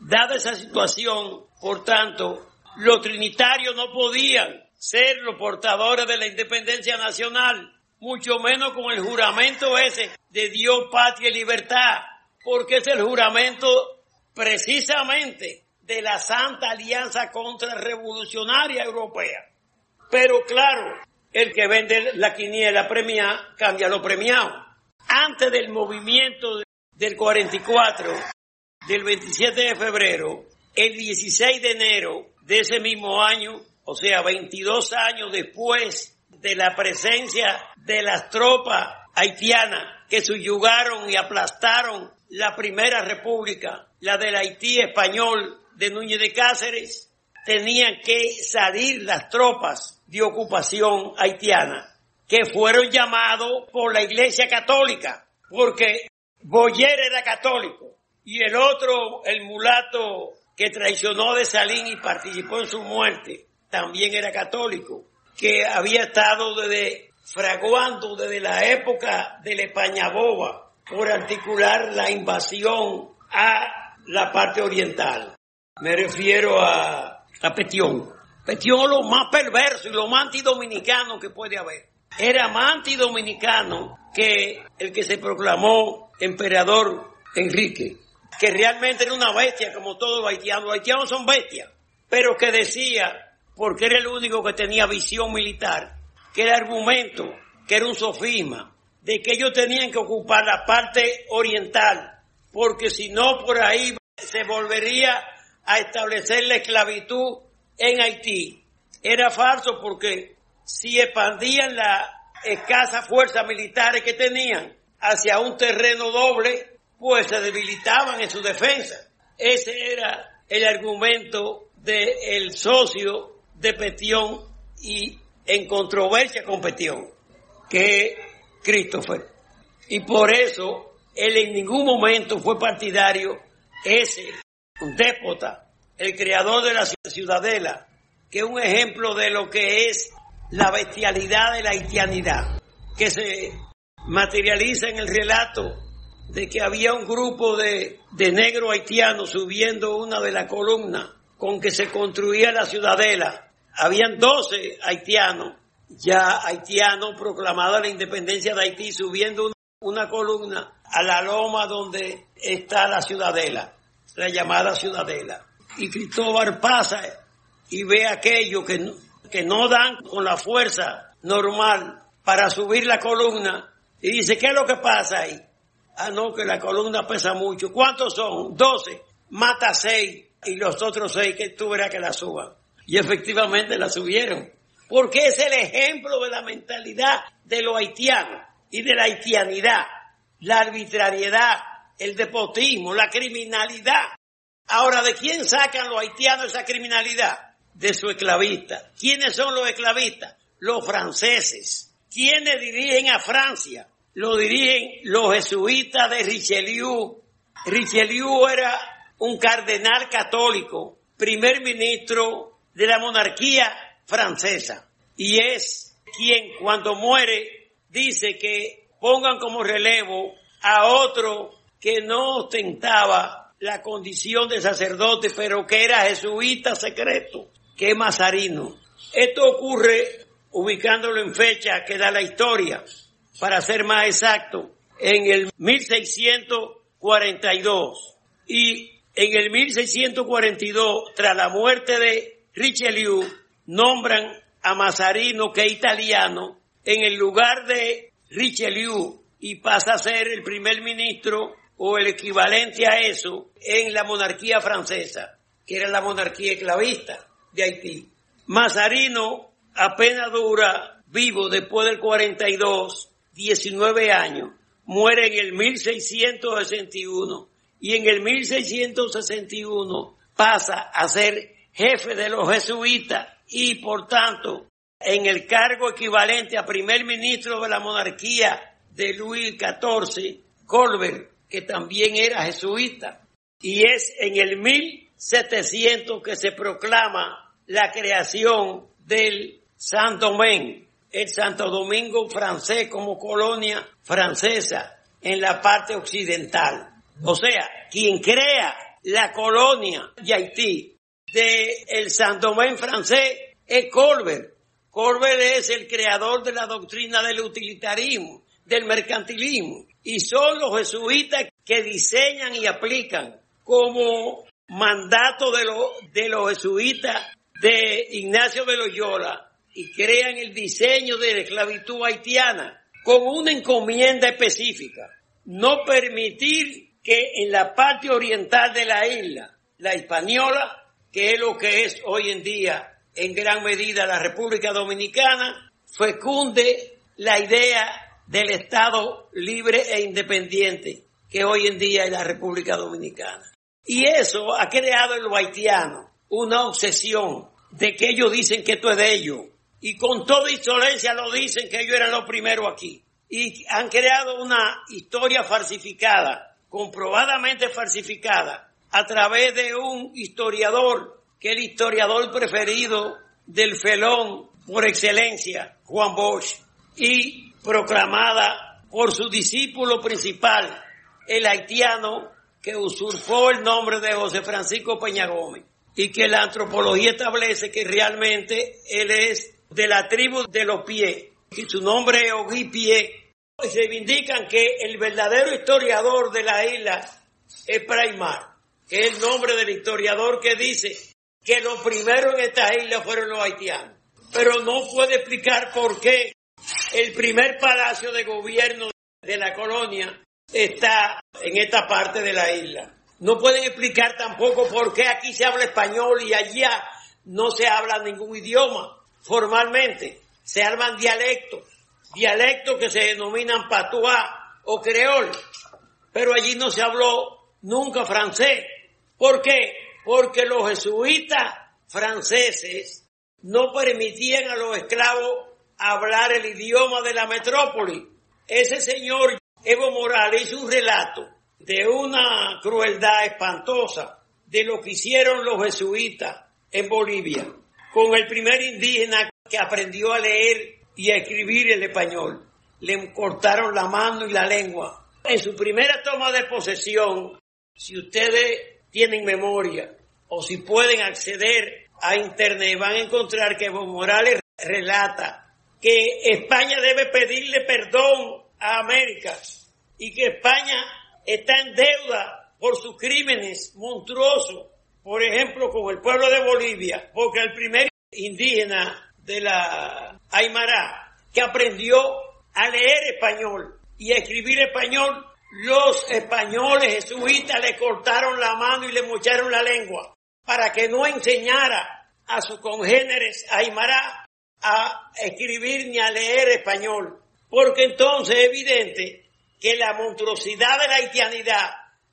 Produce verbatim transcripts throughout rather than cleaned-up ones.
Dada esa situación, por tanto, los trinitarios no podían ser los portadores de la independencia nacional, mucho menos con el juramento ese de Dios, patria y libertad, porque es el juramento precisamente de la Santa Alianza Contrarrevolucionaria Europea. Pero claro, el que vende la quiniela premiada cambia lo premiado. Antes del movimiento del cuarenta y cuatro, del veintisiete de febrero, el dieciséis de enero de ese mismo año, o sea, veintidós años después de la presencia de las tropas haitianas que subyugaron y aplastaron la primera república, la del Haití español de Núñez de Cáceres, tenían que salir las tropas de ocupación haitiana, que fueron llamados por la Iglesia Católica, porque Boyer era católico, y el otro, el mulato que traicionó a Dessalines y participó en su muerte, también era católico, que había estado desde, fraguando desde la época de la España Boba por articular la invasión a la parte oriental. Me refiero a, a Petión. Petión es lo más perverso y lo más antidominicano que puede haber. Era más antidominicano que el que se proclamó emperador Enrique, que realmente era una bestia como todos los haitianos. Los haitianos son bestias, pero que decía, porque era el único que tenía visión militar, que era argumento, que era un sofisma, de que ellos tenían que ocupar la parte oriental, porque si no por ahí se volvería a establecer la esclavitud en Haití. Era falso, porque si expandían las escasas fuerzas militares que tenían hacia un terreno doble, pues se debilitaban en su defensa. Ese era el argumento del socio de Petión y en controversia con Petión, que es Christopher. Y por eso él en ningún momento fue partidario, ese, un déspota, el creador de la ciudadela, que es un ejemplo de lo que es la bestialidad de la haitianidad, que se materializa en el relato de que había un grupo de, de negros haitianos subiendo una de las columnas con que se construía la ciudadela. Habían doce haitianos, ya haitianos proclamados la independencia de Haití, subiendo una, una columna a la loma donde está la ciudadela, la llamada ciudadela. Y Cristóbal pasa y ve aquello que no, que no dan con la fuerza normal para subir la columna y dice, ¿qué es lo que pasa ahí? Ah, no, que la columna pesa mucho. ¿Cuántos son? Doce. Mata seis y los otros seis que tú verás que la suban. Y efectivamente la subieron. Porque es el ejemplo de la mentalidad de los haitianos y de la haitianidad. La arbitrariedad, el despotismo, la criminalidad. Ahora, ¿de quién sacan los haitianos esa criminalidad? De su esclavista. ¿Quiénes son los esclavistas? Los franceses. ¿Quiénes dirigen a Francia? Lo dirigen los jesuitas de Richelieu. Richelieu era un cardenal católico, primer ministro de la monarquía francesa. Y es quien cuando muere dice que pongan como relevo a otro que no ostentaba la condición de sacerdote, pero que era jesuita secreto, que es Mazarino. Esto ocurre, ubicándolo en fecha que da la historia, para ser más exacto, en el mil seiscientos cuarenta y dos. Y en el mil seiscientos cuarenta y dos, tras la muerte de Richelieu, nombran a Mazarino, que es italiano, en el lugar de Richelieu y pasa a ser el primer ministro o el equivalente a eso en la monarquía francesa, que era la monarquía esclavista de Haití. Mazarino apenas dura vivo después del cuarenta y dos, diecinueve años, muere en el mil seiscientos sesenta y uno y en el mil seiscientos sesenta y uno pasa a ser jefe de los jesuitas y por tanto en el cargo equivalente a primer ministro de la monarquía de Luis catorce, Colbert, que también era jesuita. Y es en el mil setecientos que se proclama la creación del Saint-Domingue, el Santo Domingo francés como colonia francesa en la parte occidental. O sea, quien crea la colonia de Haití, de el Saint-Domingue francés, es Colbert. Colbert es el creador de la doctrina del utilitarismo, del mercantilismo, y son los jesuitas que diseñan y aplican como mandato de, lo, de los jesuitas de Ignacio de Loyola y crean el diseño de la esclavitud haitiana con una encomienda específica: no permitir que en la parte oriental de la isla, la Hispaniola, que es lo que es hoy en día en gran medida la República Dominicana, fecunde la idea del Estado libre e independiente que hoy en día es la República Dominicana. Y eso ha creado en los haitianos una obsesión de que ellos dicen que esto es de ellos, y con toda insolencia lo dicen que ellos eran los primeros aquí. Y han creado una historia falsificada, comprobadamente falsificada, a través de un historiador, que es el historiador preferido del felón por excelencia, Juan Bosch, y proclamada por su discípulo principal, el haitiano que usurpó el nombre de José Francisco Peña Gómez, y que la antropología establece que realmente él es de la tribu de los Pies, y su nombre es Ogui Pie. Se reivindican que el verdadero historiador de la isla es Praimar, que es el nombre del historiador que dice que los primeros en esta isla fueron los haitianos. Pero no puede explicar por qué el primer palacio de gobierno de la colonia está en esta parte de la isla. No pueden explicar tampoco por qué aquí se habla español y allá no se habla ningún idioma formalmente. Se hablan dialectos, dialectos que se denominan patuá o creol, pero allí no se habló nunca francés. ¿Por qué? Porque los jesuitas franceses no permitían a los esclavos hablar el idioma de la metrópoli. Ese señor Evo Morales hizo un relato de una crueldad espantosa de lo que hicieron los jesuitas en Bolivia con el primer indígena que aprendió a leer y a escribir el español. Le cortaron la mano y la lengua. En su primera toma de posesión, si ustedes tienen memoria o si pueden acceder a internet, van a encontrar que Evo Morales relata que España debe pedirle perdón a América y que España está en deuda por sus crímenes monstruosos, por ejemplo, con el pueblo de Bolivia, porque el primer indígena de la Aymara que aprendió a leer español y a escribir español, los españoles jesuitas le cortaron la mano y le mocharon la lengua para que no enseñara a sus congéneres Aymara a escribir ni a leer español, porque entonces es evidente que la monstruosidad de la haitianidad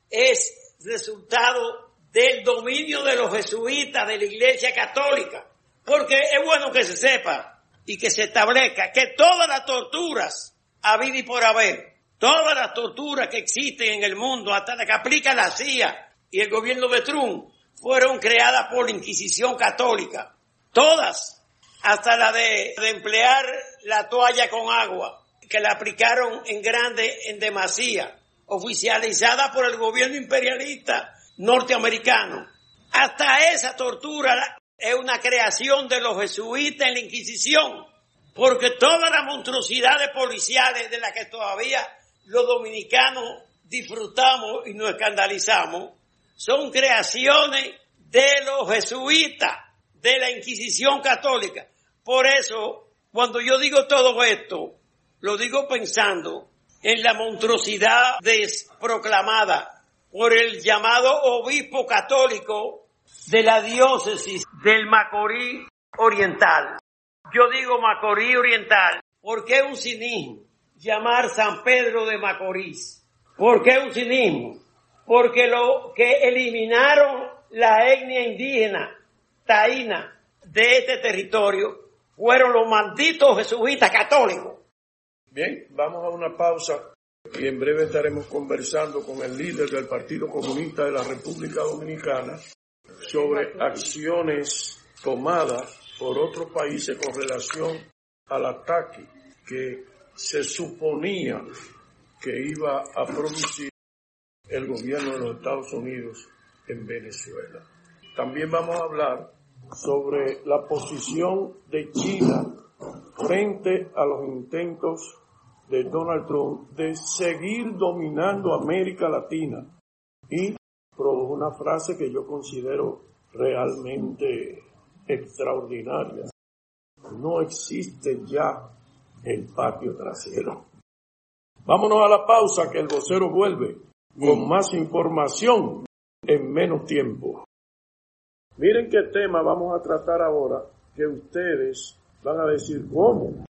es resultado del dominio de los jesuitas de la Iglesia Católica, porque es bueno que se sepa y que se establezca que todas las torturas habidas y por haber, todas las torturas que existen en el mundo, hasta la que aplica la C I A y el gobierno de Trump, fueron creadas por la Inquisición Católica. Todas, hasta la de, de emplear la toalla con agua, que la aplicaron en grande en demasía, oficializada por el gobierno imperialista norteamericano. Hasta esa tortura es una creación de los jesuitas en la Inquisición, porque todas las monstruosidades policiales de las que todavía los dominicanos disfrutamos y nos escandalizamos, son creaciones de los jesuitas, de la Inquisición Católica. Por eso, cuando yo digo todo esto, lo digo pensando en la monstruosidad proclamada por el llamado obispo católico de la diócesis del Macorís Oriental. Yo digo Macorís Oriental porque es un cinismo llamar San Pedro de Macorís. ¿Por qué un cinismo? Porque lo que eliminaron la etnia indígena taína de este territorio fueron los malditos jesuitas católicos. Bien, vamos a una pausa y en breve estaremos conversando con el líder del Partido Comunista de la República Dominicana sobre acciones tomadas por otros países con relación al ataque que se suponía que iba a producir el gobierno de los Estados Unidos en Venezuela. También vamos a hablar sobre la posición de China frente a los intentos de Donald Trump de seguir dominando América Latina, y produjo una frase que yo considero realmente extraordinaria: no existe ya el patio trasero. Vámonos a la pausa, que el vocero vuelve con más información en menos tiempo. Miren qué tema vamos a tratar ahora, que ustedes van a decir cómo.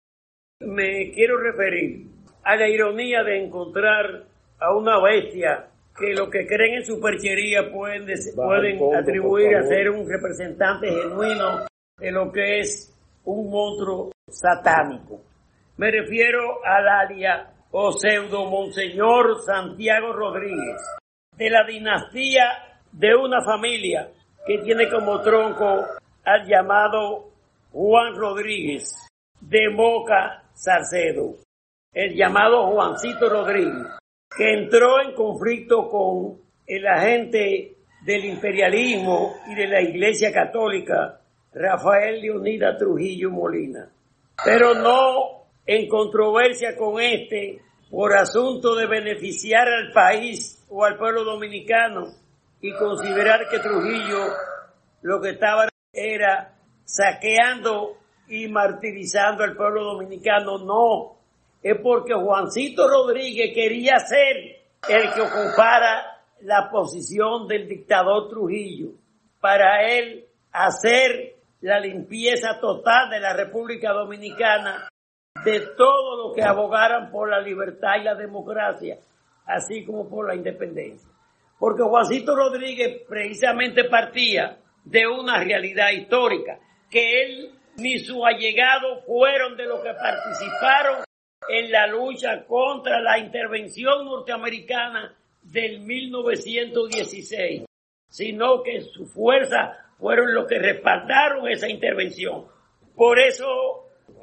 Me quiero referir a la ironía de encontrar a una bestia que lo que creen en superchería pueden, pueden fondo, atribuir a ser un representante genuino de lo que es un monstruo satánico. Me refiero al alia o pseudo Monseñor Santiago Rodríguez, de la dinastía de una familia que tiene como tronco al llamado Juan Rodríguez de Moca Salcedo, el llamado Juancito Rodríguez, que entró en conflicto con el agente del imperialismo y de la Iglesia Católica, Rafael Leonidas Trujillo Molina, pero no en controversia con este por asunto de beneficiar al país o al pueblo dominicano y considerar que Trujillo lo que estaba era saqueando y martirizando al pueblo dominicano. No, es porque Juancito Rodríguez quería ser el que ocupara la posición del dictador Trujillo, para él hacer la limpieza total de la República Dominicana de todo lo que abogaran por la libertad y la democracia, así como por la independencia. Porque Juancito Rodríguez precisamente partía de una realidad histórica, que él ni sus allegados fueron de los que participaron en la lucha contra la intervención norteamericana del mil novecientos dieciséis, sino que sus fuerzas fueron los que respaldaron esa intervención. Por eso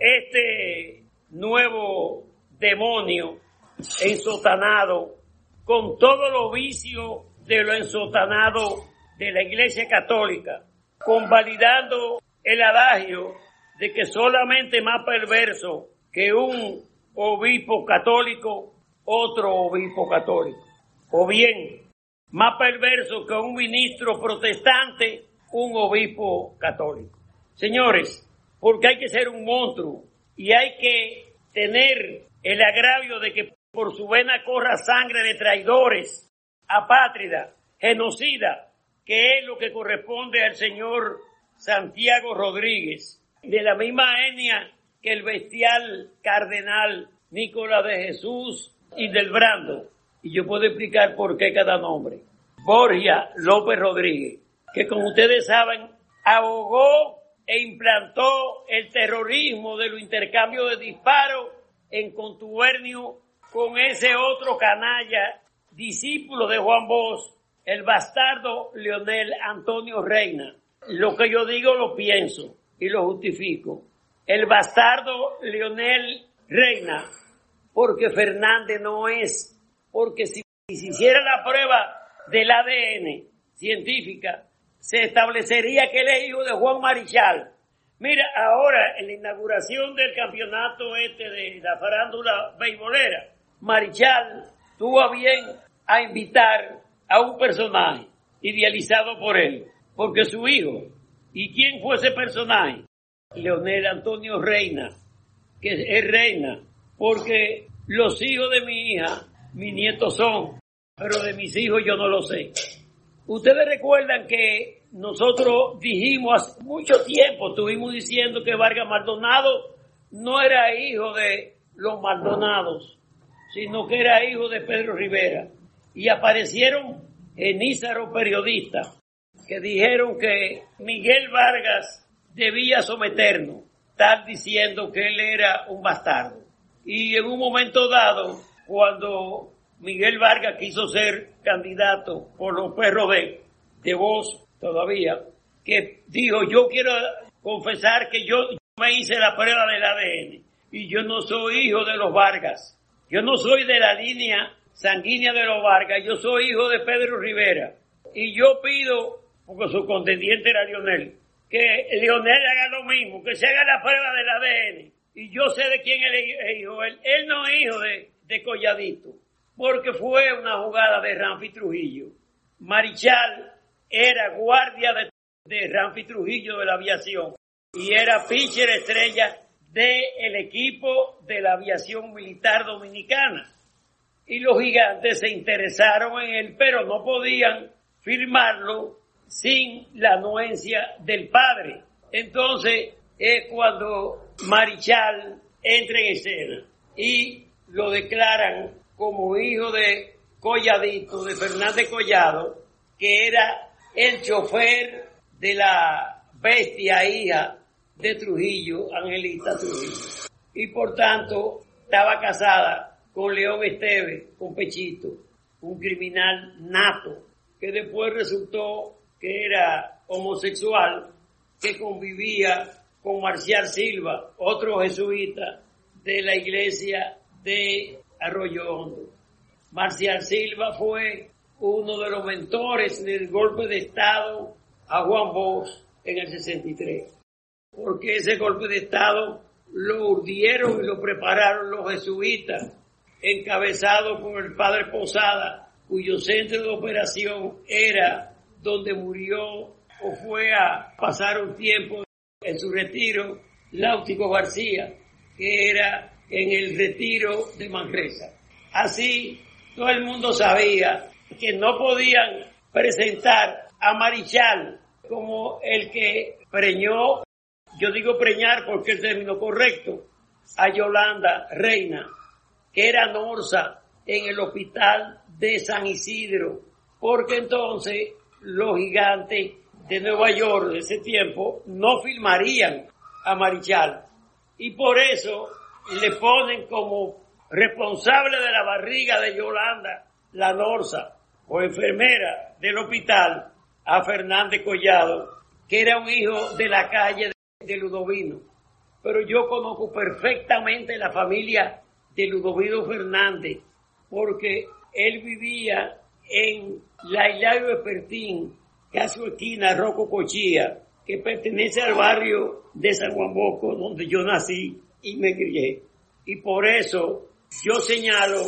este nuevo demonio ensotanado, con todos los vicios de lo ensotanado de la Iglesia Católica, convalidando el adagio de que solamente más perverso que un obispo católico, otro obispo católico, o bien más perverso que un ministro protestante, un obispo católico. Señores, porque hay que ser un monstruo y hay que tener el agravio de que por su vena corra sangre de traidores, apátridas, genocidas, que es lo que corresponde al señor Santiago Rodríguez, de la misma etnia que el bestial cardenal Nicolás de Jesús y del Brando. Y yo puedo explicar por qué cada nombre. Borgia López Rodríguez, que como ustedes saben, abogó e implantó el terrorismo de los intercambios de disparos en contubernio con ese otro canalla, discípulo de Juan Bosch, el bastardo Leonel Antonio Reina. Lo que yo digo lo pienso y lo justifico. El bastardo Leonel Reina, porque Fernández no es, porque si, si se hiciera la prueba del A D N científica, se establecería que él es hijo de Juan Marichal. Mira, ahora en la inauguración del campeonato este de la farándula beisbolera, Marichal tuvo a bien a invitar a un personaje idealizado por él, porque su hijo. ¿Y quién fue ese personaje? Leonel Antonio Reina, que es Reina, porque los hijos de mi hija, mis nietos son, pero de mis hijos yo no lo sé. Ustedes recuerdan que nosotros dijimos hace mucho tiempo, estuvimos diciendo que Vargas Maldonado no era hijo de los Maldonados, sino que era hijo de Pedro Rivera. Y aparecieron genízaros periodistas que dijeron que Miguel Vargas debía someternos, estar diciendo que él era un bastardo. Y en un momento dado, cuando Miguel Vargas quiso ser candidato por los perros de, de voz todavía, que dijo, yo quiero confesar que yo me hice la prueba del A D N y yo no soy hijo de los Vargas. Yo no soy de la línea sanguínea de los Vargas, yo soy hijo de Pedro Rivera. Y yo pido, porque su contendiente era Leonel, que Leonel haga lo mismo, que se haga la prueba del A D N. Y yo sé de quién es hijo. Él, él no es hijo de, de Colladito, porque fue una jugada de Ramfi Trujillo. Marichal era guardia de, de Ramfi Trujillo de la aviación y era pitcher estrella del equipo de la aviación militar dominicana. Y los Gigantes se interesaron en él, pero no podían firmarlo sin la anuencia del padre. Entonces es cuando Marichal entra en escena y lo declaran como hijo de Colladito, de Fernández Collado, que era el chofer de la bestia hija de Trujillo, Angelita Trujillo. Y por tanto estaba casada con León Esteves, con Pechito, un criminal nato, que después resultó que era homosexual, que convivía con Marcial Silva, otro jesuita de la iglesia de Arroyo Hondo. Marcial Silva fue uno de los mentores del golpe de Estado a Juan Bosch en el sesenta y tres, porque ese golpe de Estado lo urdieron y lo prepararon los jesuitas, encabezados por el padre Posada, cuyo centro de operación era donde murió o fue a pasar un tiempo en su retiro Láutico García, que era en el retiro de Manresa. Así, todo el mundo sabía que no podían presentar a Marichal como el que preñó, yo digo preñar porque es el término correcto, a Yolanda Reina, que era Norsa en el hospital de San Isidro, porque entonces los Gigantes de Nueva York de ese tiempo no firmarían a Marichal, y por eso le ponen como responsable de la barriga de Yolanda, la Norsa, o enfermera del hospital, a Fernández Collado, que era un hijo de la calle de Ludovino. Pero yo conozco perfectamente la familia de Ludovino Fernández, porque él vivía en la Hilario Espertín, casi esquina Rocco Cochía, que pertenece al barrio de San Juan Bosco, donde yo nací y me crié. Y por eso yo señalo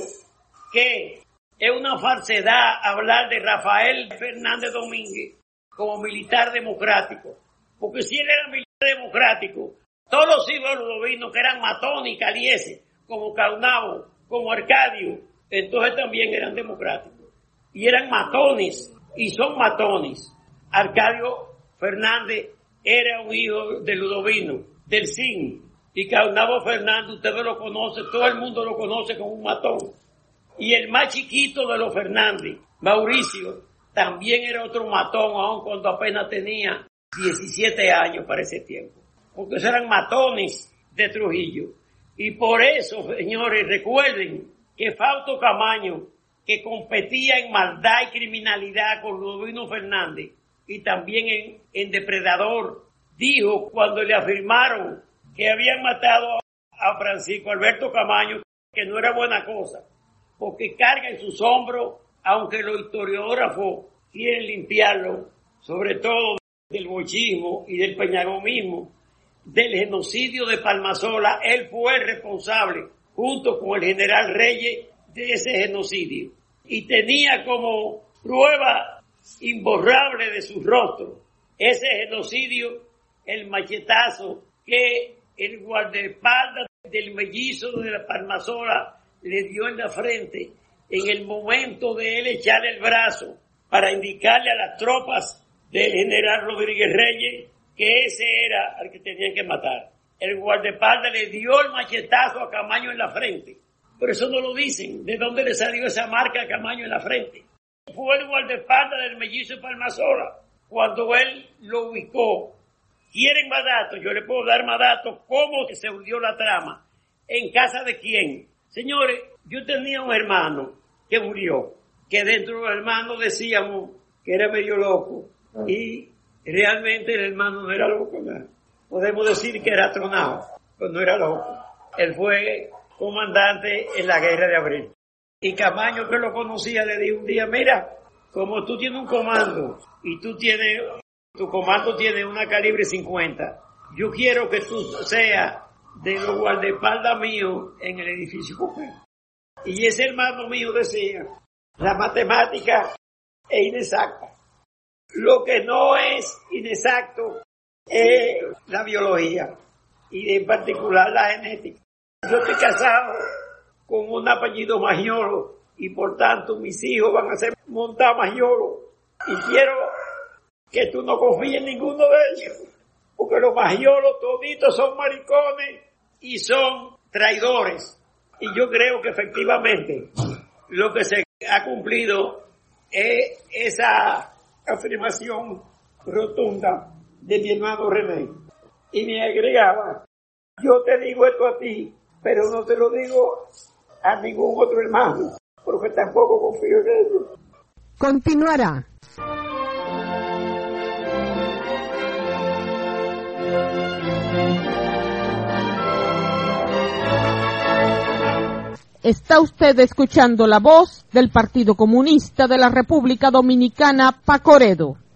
que es una falsedad hablar de Rafael Fernández Domínguez como militar democrático, porque si él era militar democrático, todos los hijos de Ludovino, que eran matones y calieses, como Caunabo, como Arcadio, entonces también eran democráticos. Y eran matones, y son matones. Arcadio Fernández era un hijo de Ludovino, del C I N, y Caunabo Fernández, ustedes lo conocen, todo el mundo lo conoce como un matón. Y el más chiquito de los Fernández, Mauricio, también era otro matón, aun cuando apenas tenía diecisiete años para ese tiempo. Porque esos eran matones de Trujillo. Y por eso, señores, recuerden que Fausto Camaño, que competía en maldad y criminalidad con Ludovino Fernández, y también en, en depredador, dijo cuando le afirmaron que habían matado a Francisco Alberto Camaño, que no era buena cosa, porque carga en sus hombros, aunque los historiógrafos quieren limpiarlo, sobre todo del bochismo y del peñagomismo, del genocidio de Palmasola. Él fue el responsable, junto con el general Reyes, de ese genocidio. Y tenía como prueba imborrable de su rostro ese genocidio, el machetazo que el guardaespaldas del mellizo de la Palmasola le dio en la frente en el momento de él echarle el brazo para indicarle a las tropas del general Rodríguez Reyes que ese era al que tenían que matar. El guardaespaldas le dio el machetazo a Camaño en la frente. Pero eso no lo dicen. ¿De dónde le salió esa marca a Camaño en la frente? Fue el guardaespaldas del mellizo de Palmasola. Cuando él lo ubicó. ¿Quieren más datos? Yo le puedo dar más datos. ¿Cómo se hundió la trama? ¿En casa de quién? Señores, yo tenía un hermano que murió. Que dentro de los hermanos decíamos que era medio loco. Y realmente el hermano no era loco, ¿no? Podemos decir que era tronado, pero no era loco. Él fue comandante en la guerra de abril. Y Camaño, que lo conocía, le dijo un día: mira, como tú tienes un comando y tú tienes, tu comando tiene una calibre cincuenta, yo quiero que tú seas de los guardaespaldas míos en el edificio Cooper. Y ese hermano mío decía, la matemática es inexacta. Lo que no es inexacto es la biología y en particular la genética. Yo estoy casado con un apellido Magiolo y por tanto mis hijos van a ser montados Magiolo. Y quiero que tú no confíes en ninguno de ellos, porque los Magiolos toditos son maricones y son traidores. Y yo creo que efectivamente lo que se ha cumplido es esa afirmación rotunda de mi hermano René. Y me agregaba, yo te digo esto a ti, pero no te lo digo a ningún otro hermano, porque tampoco confío en ellos. Continuará. Está usted escuchando la voz del Partido Comunista de la República Dominicana, Pacoredo.